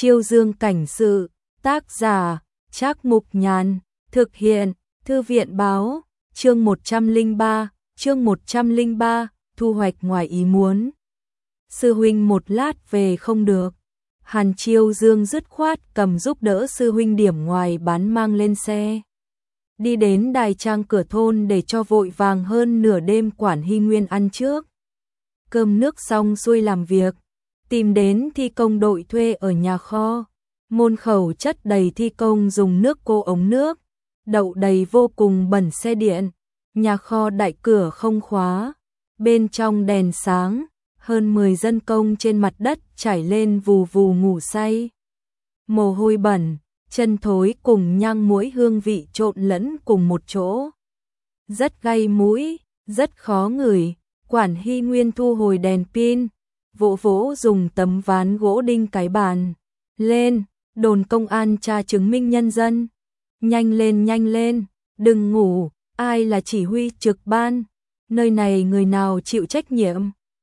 Chiêu Dương cảnh sự, tác giả, Trác Mục Nhàn, thực hiện, Thư viện báo, chương 103, thu hoạch ngoài ý muốn. Sư huynh một lát về không được. Hàn Chiêu Dương dứt khoát cầm giúp đỡ sư huynh điểm ngoài bán mang lên xe. Đi đến đài trang cửa thôn để cho vội vàng hơn nửa đêm Quản Hy Nguyên ăn trước. Cơm nước xong xuôi làm việc, tìm đến thi công đội thuê ở nhà kho. Môn khẩu chất đầy thi công dùng nước cô ống nước, đậu đầy vô cùng bẩn xe điện. Nhà kho đại cửa không khóa, bên trong đèn sáng, hơn 10 dân công trên mặt đất chảy lên vù vù ngủ say. Mồ hôi bẩn, chân thối cùng nhang muỗi hương vị trộn lẫn cùng một chỗ. Rất gay mũi, rất khó ngửi. Quản Hy Nguyên thu hồi đèn pin, vỗ vỗ dùng tấm ván gỗ đinh cái bàn. Lên, đồn công an tra chứng minh nhân dân. Nhanh lên, đừng ngủ, ai là chỉ huy trực ban? Nơi này người nào chịu trách nhiệm?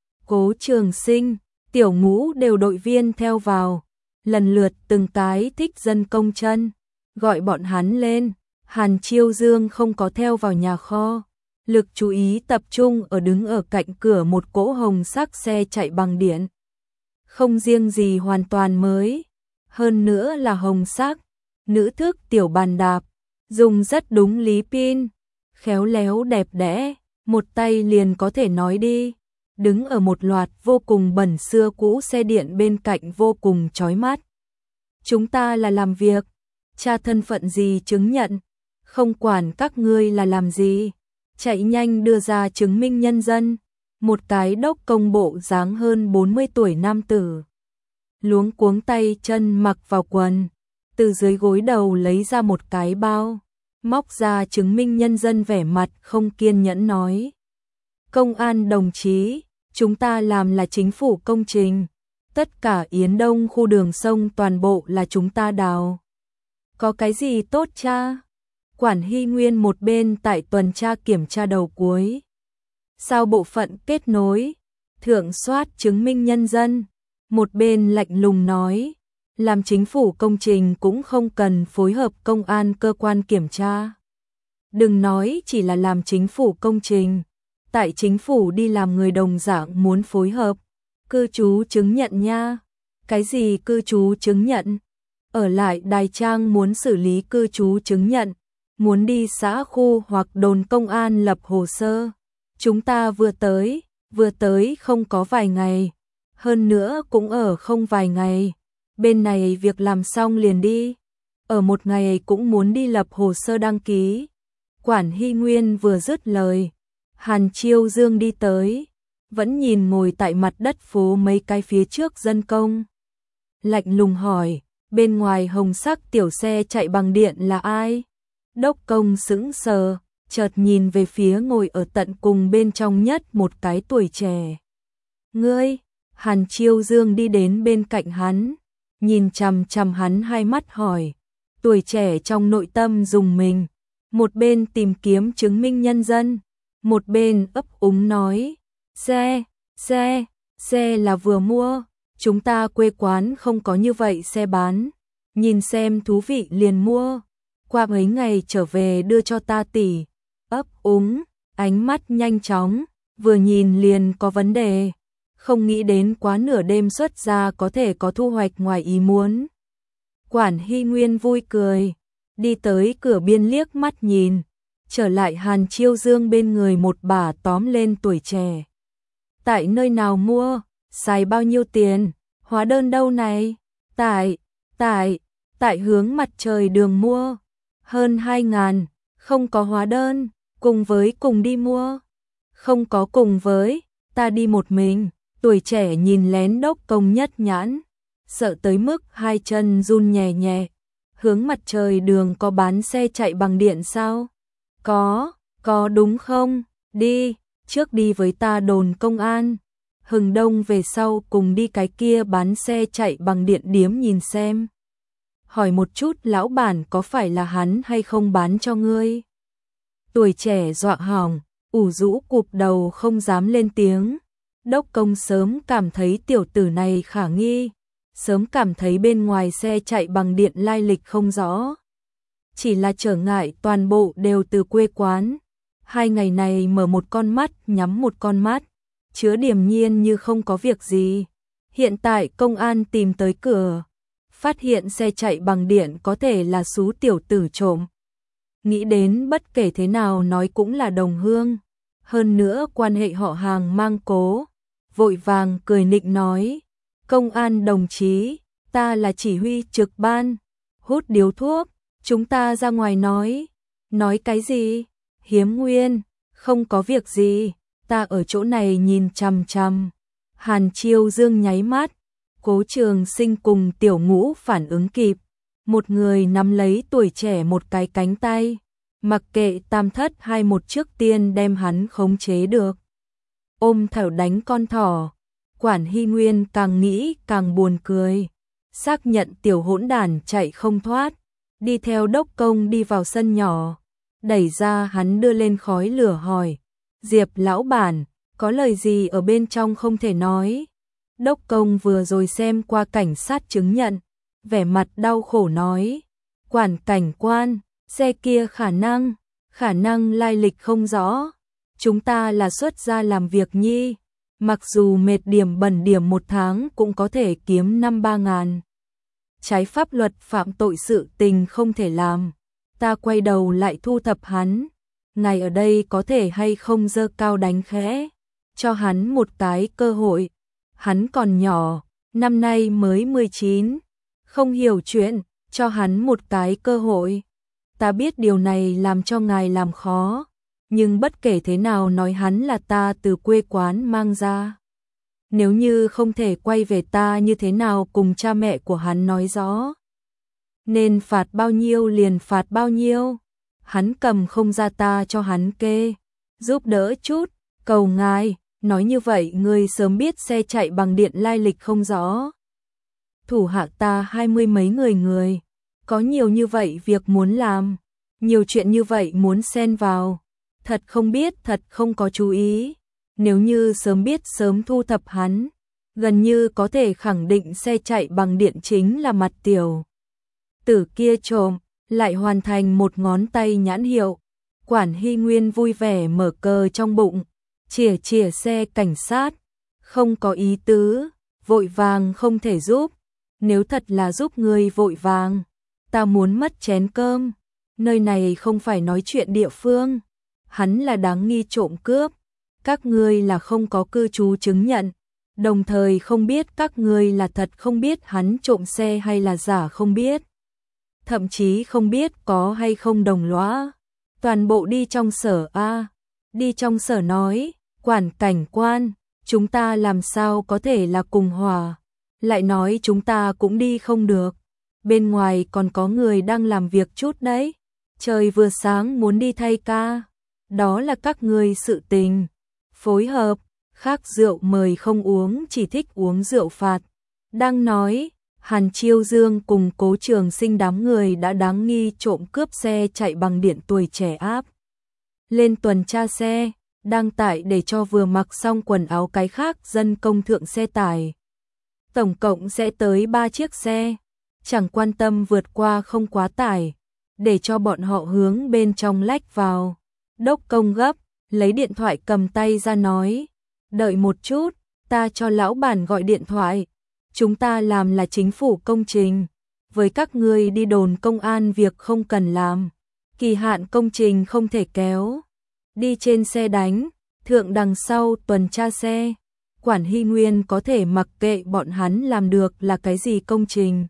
Cố Trường Sinh, Tiểu Ngũ đều đội viên theo vào. Lần lượt từng cái thích dân công chân, gọi bọn hắn lên. Hàn Chiêu Dương không có theo vào nhà kho. Lực chú ý tập trung ở đứng ở cạnh cửa một cỗ hồng sắc xe chạy bằng điện. Không riêng gì hoàn toàn mới, hơn nữa là hồng sắc, nữ thức tiểu bàn đạp, dùng rất đúng lý pin, khéo léo đẹp đẽ, một tay liền có thể nói đi. Đứng ở một loạt vô cùng bẩn xưa cũ xe điện bên cạnh vô cùng chói mắt. Chúng ta là làm việc, tra thân phận gì chứng nhận, không quản các ngươi là làm gì. Chạy nhanh đưa ra chứng minh nhân dân. Một cái đốc công bộ dáng hơn 40 tuổi nam tử, luống cuống tay chân mặc vào quần, từ dưới gối đầu lấy ra một cái bao, móc ra chứng minh nhân dân, vẻ mặt không kiên nhẫn nói: công an đồng chí, chúng ta làm là chính phủ công trình, tất cả Yến Đông khu đường sông toàn bộ là chúng ta đào. Có cái gì tốt cha? Quản Hy Nguyên một bên tại tuần tra kiểm tra đầu cuối. Sao bộ phận kết nối, thượng soát chứng minh nhân dân. Một bên lạnh lùng nói, làm chính phủ công trình cũng không cần phối hợp công an cơ quan kiểm tra. Đừng nói chỉ là làm chính phủ công trình, tại chính phủ đi làm người đồng dạng muốn phối hợp. Cư trú chứng nhận nha. Cái gì cư trú chứng nhận? Ở lại đài trang muốn xử lý cư trú chứng nhận, muốn đi xã khu hoặc đồn công an lập hồ sơ. Chúng ta vừa tới không có vài ngày, hơn nữa cũng ở không vài ngày. Bên này việc làm xong liền đi, ở một ngày cũng muốn đi lập hồ sơ đăng ký. Quản Hy Nguyên vừa dứt lời, Hàn Chiêu Dương đi tới, vẫn nhìn ngồi tại mặt đất phố mấy cái phía trước dân công. Lạnh lùng hỏi, bên ngoài hồng sắc tiểu xe chạy bằng điện là ai? Đốc công sững sờ, chợt nhìn về phía ngồi ở tận cùng bên trong nhất một cái tuổi trẻ. Ngươi? Hàn Chiêu Dương đi đến bên cạnh hắn, nhìn chằm chằm hắn hai mắt hỏi. Tuổi trẻ trong nội tâm rùng mình, một bên tìm kiếm chứng minh nhân dân, một bên ấp úng nói: xe là vừa mua, chúng ta quê quán không có như vậy xe bán, nhìn xem thú vị liền mua. Qua mấy ngày trở về đưa cho ta tỷ. Ấp úng, ánh mắt nhanh chóng, vừa nhìn liền có vấn đề, không nghĩ đến quá nửa đêm xuất ra có thể có thu hoạch ngoài ý muốn. Quản Hy Nguyên vui cười, đi tới cửa biên liếc mắt nhìn, trở lại Hàn Chiêu Dương bên người một bà tóm lên tuổi trẻ. Tại nơi nào mua, xài bao nhiêu tiền, hóa đơn đâu này? Tại hướng mặt trời đường mua. Hơn 2.000, không có hóa đơn, cùng đi mua. Không có cùng với, ta đi một mình. Tuổi trẻ nhìn lén đốc công nhất nhãn, sợ tới mức hai chân run nhẹ nhẹ. Hướng mặt trời đường có bán xe chạy bằng điện sao? Có đúng không? Đi, trước đi với ta đồn công an. Hừng đông về sau cùng đi cái kia bán xe chạy bằng điện điếm nhìn xem. Hỏi một chút lão bản có phải là hắn hay không bán cho ngươi. Tuổi trẻ dọa hỏng, ủ rũ cụp đầu không dám lên tiếng. Đốc công sớm cảm thấy tiểu tử này khả nghi, sớm cảm thấy bên ngoài xe chạy bằng điện lai lịch không rõ. Chỉ là trở ngại toàn bộ đều từ quê quán. 2 ngày này mở một con mắt nhắm một con mắt, chứa điềm nhiên như không có việc gì. Hiện tại công an tìm tới cửa, phát hiện xe chạy bằng điện có thể là xú tiểu tử trộm. Nghĩ đến bất kể thế nào nói cũng là đồng hương, hơn nữa quan hệ họ hàng mang cố, vội vàng cười nịnh nói: "Công an đồng chí, ta là chỉ huy trực ban." Hút điếu thuốc, chúng ta ra ngoài nói. Nói cái gì? Hiếm Nguyên, không có việc gì, ta ở chỗ này nhìn chằm chằm. Hàn Chiêu Dương nháy mắt, Cố Trường Sinh cùng Tiểu Ngũ phản ứng kịp, một người nắm lấy tuổi trẻ một cái cánh tay, mặc kệ tam thất hai một trước tiên đem hắn khống chế được. Ôm thảo đánh con thỏ, Quản Hy Nguyên càng nghĩ càng buồn cười, xác nhận tiểu hỗn đản chạy không thoát, đi theo Đốc Công đi vào sân nhỏ, đẩy ra hắn đưa lên khói lửa hỏi: "Diệp lão bản, có lời gì ở bên trong không thể nói?" Đốc Công vừa rồi xem qua cảnh sát chứng nhận, vẻ mặt đau khổ nói: "Quản cảnh quan, xe kia khả năng lai lịch không rõ. Chúng ta là xuất gia làm việc nhi, mặc dù mệt điểm bẩn điểm 1 tháng cũng có thể kiếm 5-3 ngàn. Trái pháp luật phạm tội sự tình không thể làm." Ta quay đầu lại thu thập hắn. Ngài ở đây có thể hay không giơ cao đánh khẽ, cho hắn một cái cơ hội. Hắn còn nhỏ, năm nay mới 19, không hiểu chuyện, cho hắn một cái cơ hội. Ta biết điều này làm cho ngài làm khó, nhưng bất kể thế nào nói hắn là ta từ quê quán mang ra. Nếu như không thể quay về ta như thế nào cùng cha mẹ của hắn nói rõ. Nên phạt bao nhiêu liền phạt bao nhiêu. Hắn cầm không ra ta cho hắn kê, giúp đỡ chút, cầu ngài. Nói như vậy ngươi sớm biết xe chạy bằng điện lai lịch không rõ. Thủ hạ ta 20 mấy người, có nhiều như vậy việc muốn làm, nhiều chuyện như vậy muốn xen vào. Thật không biết, thật không có chú ý. Nếu như sớm biết sớm thu thập hắn, gần như có thể khẳng định xe chạy bằng điện chính là mặt tiểu tử kia trộm, lại hoàn thành một ngón tay nhãn hiệu. Quản Hy Nguyên vui vẻ mở cờ trong bụng, chìa xe cảnh sát, không có ý tứ, vội vàng không thể giúp. Nếu thật là giúp người vội vàng, ta muốn mất chén cơm. Nơi này không phải nói chuyện địa phương. Hắn là đáng nghi trộm cướp, các ngươi là không có cư trú chứng nhận, đồng thời không biết các ngươi là thật không biết hắn trộm xe hay là giả không biết. Thậm chí không biết có hay không đồng lõa. Toàn bộ đi trong sở a. Đi trong sở nói: "Quản cảnh quan, chúng ta làm sao có thể là cùng hòa." Lại nói chúng ta cũng đi không được. Bên ngoài còn có người đang làm việc chút đấy. Trời vừa sáng muốn đi thay ca. Đó là các ngươi sự tình. Phối hợp, khác rượu mời không uống, chỉ thích uống rượu phạt. Đang nói, Hàn Chiêu Dương cùng Cố Trường Sinh đám người đã đáng nghi trộm cướp xe chạy bằng điện tuổi trẻ áp lên tuần tra xe, đang tải để cho vừa mặc xong quần áo cái khác dân công thượng xe tải. Tổng cộng sẽ tới 3 chiếc xe, chẳng quan tâm vượt qua không quá tải, để cho bọn họ hướng bên trong lách vào. Đốc Công gấp, lấy điện thoại cầm tay ra nói: "Đợi một chút, ta cho lão bản gọi điện thoại. Chúng ta làm là chính phủ công trình, với các ngươi đi đồn công an việc không cần làm, kỳ hạn công trình không thể kéo. Đi trên xe đánh, thượng đằng sau tuần tra xe." Quản Hy Nguyên có thể mặc kệ bọn hắn làm được là cái gì công trình.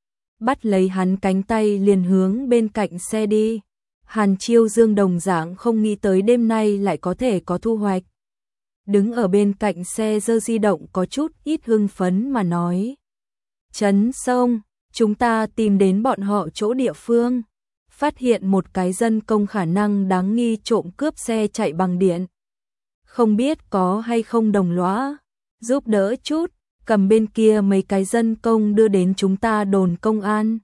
Bắt lấy hắn cánh tay liền hướng bên cạnh xe đi. Hàn Chiêu Dương đồng dạng không nghĩ tới đêm nay lại có thể có thu hoạch. Đứng ở bên cạnh xe giơ di động có chút ít hưng phấn mà nói: "Trấn Sông, chúng ta tìm đến bọn họ chỗ địa phương, phát hiện một cái dân công khả năng đáng nghi trộm cướp xe chạy bằng điện. Không biết có hay không đồng lõa, giúp đỡ chút, cầm bên kia mấy cái dân công đưa đến chúng ta đồn công an.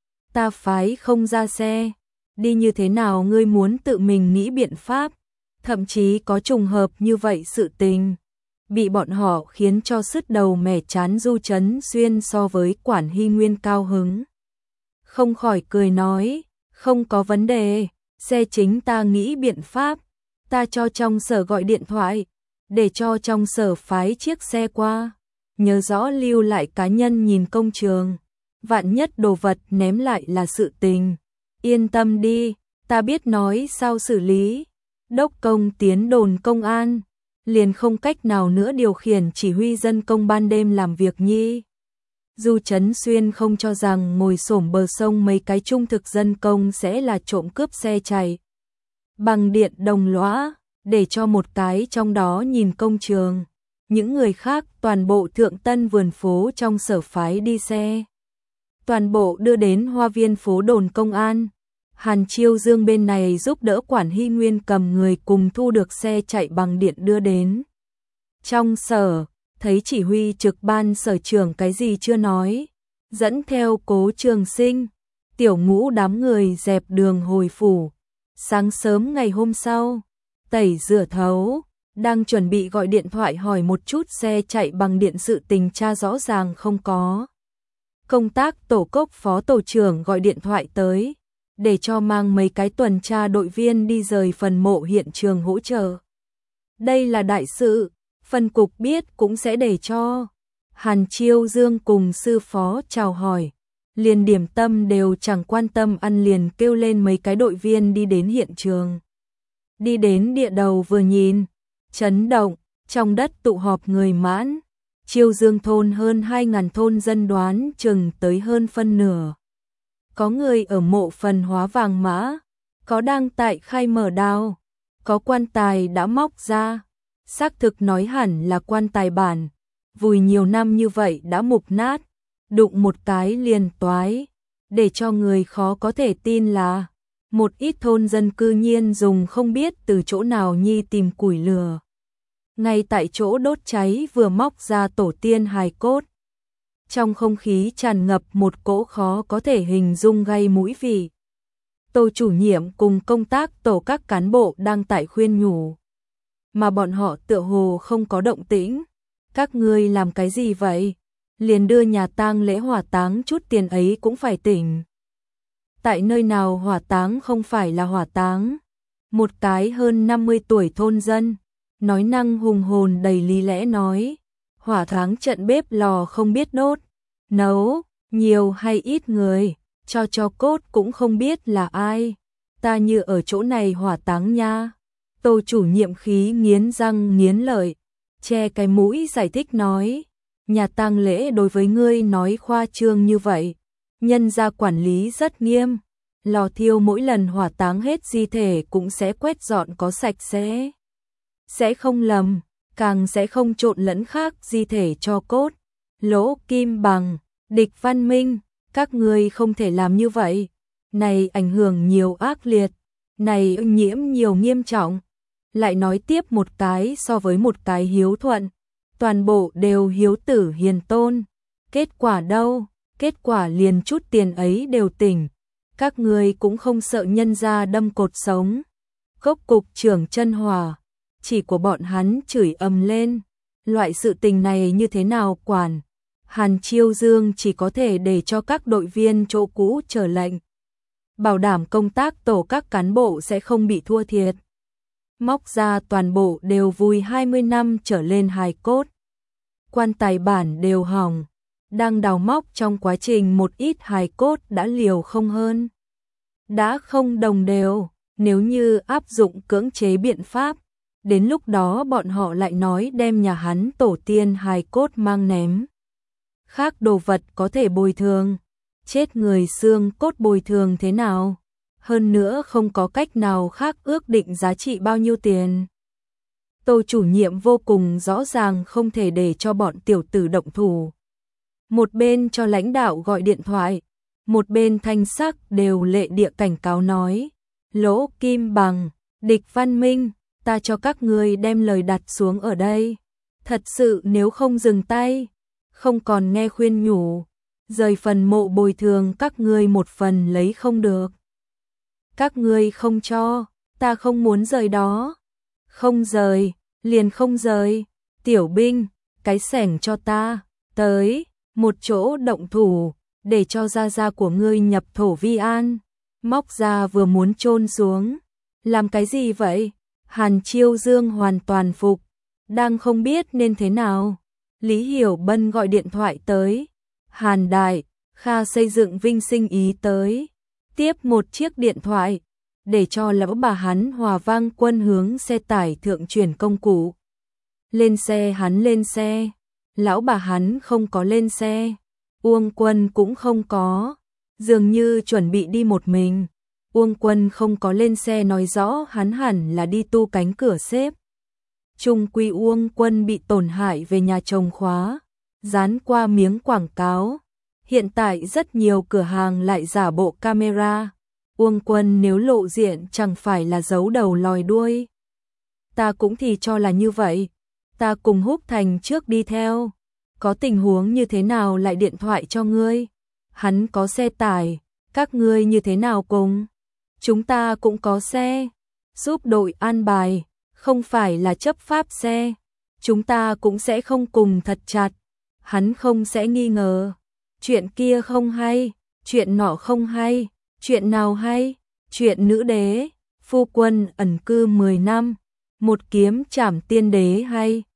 Ta phái không ra xe, đi như thế nào ngươi muốn tự mình nghĩ biện pháp, thậm chí có trùng hợp như vậy sự tình. bị bọn họ khiến cho sứt đầu mẻ chán. Du Chấn Xuyên so với Quản Hy Nguyên cao hứng, không khỏi cười nói, không có vấn đề, xe chính ta nghĩ biện pháp, ta cho trong sở gọi điện thoại, để cho trong sở phái chiếc xe qua, nhớ rõ lưu lại cá nhân nhìn công trường, vạn nhất đồ vật ném lại là sự tình. Yên tâm đi, ta biết nói sao xử lý. Đốc công tiến đồn công an, liền không cách nào nữa điều khiển chỉ huy dân công ban đêm làm việc nhi. Du Chấn Xuyên không cho rằng ngồi xổm bờ sông mấy cái trung thực dân công sẽ là trộm cướp xe chạy bằng điện đồng lõa, để cho một cái trong đó nhìn công trường. Những người khác toàn bộ thượng tân vườn phố trong sở phái đi xe, toàn bộ đưa đến hoa viên phố đồn công an. Hàn Chiêu Dương bên này giúp đỡ Quản Hy Nguyên cầm người cùng thu được xe chạy bằng điện đưa đến trong sở. Thấy chỉ huy trực ban sở trưởng cái gì chưa nói, dẫn theo Cố Trường Sinh, Tiểu Ngũ đám người dẹp đường hồi phủ. Sáng sớm ngày hôm sau, tẩy rửa thấu, đang chuẩn bị gọi điện thoại hỏi một chút xe chạy bằng điện sự tình tra rõ ràng không có. Công tác tổ cốc phó tổ trưởng gọi điện thoại tới, để cho mang mấy cái tuần tra đội viên đi rời phần mộ hiện trường hỗ trợ. Đây là đại sự, phân cục biết cũng sẽ để cho. Hàn Chiêu Dương cùng sư phó chào hỏi, liền điểm tâm đều chẳng quan tâm ăn, liền kêu lên mấy cái đội viên đi đến hiện trường. Đi đến địa đầu vừa nhìn, chấn động, trong đất tụ họp người mãn. Chiêu Dương thôn hơn 2.000 thôn dân, đoán chừng tới hơn phân nửa. Có người ở mộ phần hóa vàng mã, có đang tại khai mở đào, có quan tài đã móc ra. Xác thực nói hẳn là quan tài bản, vùi nhiều năm như vậy đã mục nát, đụng một cái liền toái, để cho người khó có thể tin là một ít thôn dân cư nhiên dùng không biết từ chỗ nào nhi tìm củi lửa. Ngay tại chỗ đốt cháy vừa móc ra tổ tiên hài cốt. Trong không khí tràn ngập một cỗ khó có thể hình dung gây mũi vị. Tô chủ nhiệm cùng công tác tổ các cán bộ đang tại khuyên nhủ, mà bọn họ tựa hồ không có động tĩnh. Các ngươi làm cái gì vậy? Liền đưa nhà tang lễ hỏa táng chút tiền ấy cũng phải tỉnh. Tại nơi nào hỏa táng không phải là hỏa táng? Một cái hơn 50 tuổi thôn dân, nói năng hùng hồn đầy lý lẽ nói, hỏa táng trận bếp lò không biết đốt, nấu, nhiều hay ít người, cho cốt cũng không biết là ai. Ta như ở chỗ này hỏa táng nha. Tô chủ nhiệm khí nghiến răng nghiến lợi, che cái mũi giải thích nói, nhà tang lễ đối với ngươi nói khoa trương như vậy, nhân gia quản lý rất nghiêm, lò thiêu mỗi lần hỏa táng hết di thể cũng sẽ quét dọn có sạch sẽ không lầm, càng sẽ không trộn lẫn khác di thể cho cốt. Lỗ Kim Bằng, Địch Văn Minh, các ngươi không thể làm như vậy, này ảnh hưởng nhiều ác liệt, này ô nhiễm nhiều nghiêm trọng. Lại nói tiếp một cái so với một cái hiếu thuận, toàn bộ đều hiếu tử hiền tôn. Kết quả đâu? Kết quả liền chút tiền ấy đều tỉnh. Các ngươi cũng không sợ nhân gia đâm cột sống. Cốc cục trưởng Chân Hòa, chỉ của bọn hắn chửi ầm lên. Loại sự tình này như thế nào quản? Hàn Chiêu Dương chỉ có thể để cho các đội viên chỗ cũ chờ lệnh, bảo đảm công tác tổ các cán bộ sẽ không bị thua thiệt. Móc ra toàn bộ đều vùi 20 năm trở lên hài cốt. Quan tài bản đều hỏng, đang đào móc trong quá trình một ít hài cốt đã liều không hơn. Đã không đồng đều, nếu như áp dụng cưỡng chế biện pháp, đến lúc đó bọn họ lại nói đem nhà hắn tổ tiên hài cốt mang ném. Khác đồ vật có thể bồi thường, chết người xương cốt bồi thường thế nào? Hơn nữa không có cách nào khác ước định giá trị bao nhiêu tiền. Tô chủ nhiệm vô cùng rõ ràng không thể để cho bọn tiểu tử động thủ. Một bên cho lãnh đạo gọi điện thoại, một bên thanh sắc đều lệ địa cảnh cáo nói, Lỗ Kim Bằng, Địch Văn Minh, ta cho các ngươi đem lời đặt xuống ở đây. Thật sự nếu không dừng tay, không còn nghe khuyên nhủ, rời phần mộ bồi thường các ngươi một phần lấy không được. Các ngươi không cho, ta không muốn rời đó. Không rời, liền không rời. Tiểu binh, cái xẻng cho ta, tới, một chỗ động thủ, để cho gia gia của ngươi nhập thổ vi an. Móc ra vừa muốn chôn xuống. Làm cái gì vậy? Hàn Chiêu Dương hoàn toàn phục, đang không biết nên thế nào. Lý Hiểu Bân gọi điện thoại tới. Hàn Đại, Kha xây dựng Vinh Sinh Ý tới. Tiếp một chiếc điện thoại, để cho lão bà hắn Hòa Vang Quân hướng xe tải thượng chuyển công cụ. Lên xe, hắn lên xe. Lão bà hắn không có lên xe. Uông Quân cũng không có. Dường như chuẩn bị đi một mình. Uông Quân không có lên xe nói rõ hắn hẳn là đi tu cánh cửa xếp. Trung quy Uông Quân bị tổn hại về nhà chồng khóa, dán qua miếng quảng cáo. Hiện tại rất nhiều cửa hàng lại giả bộ camera. Uông Quân nếu lộ diện chẳng phải là giấu đầu lòi đuôi. Ta cũng thì cho là như vậy. Ta cùng Húc Thành trước đi theo. Có tình huống như thế nào lại điện thoại cho ngươi. Hắn có xe tải, các ngươi như thế nào cùng. Chúng ta cũng có xe, giúp đội an bài, không phải là chấp pháp xe. Chúng ta cũng sẽ không cùng thật chặt. Hắn không sẽ nghi ngờ. Chuyện kia không hay, chuyện nọ không hay, chuyện nào hay, chuyện nữ đế, phu quân ẩn cư 10 năm, một kiếm trảm tiên đế hay.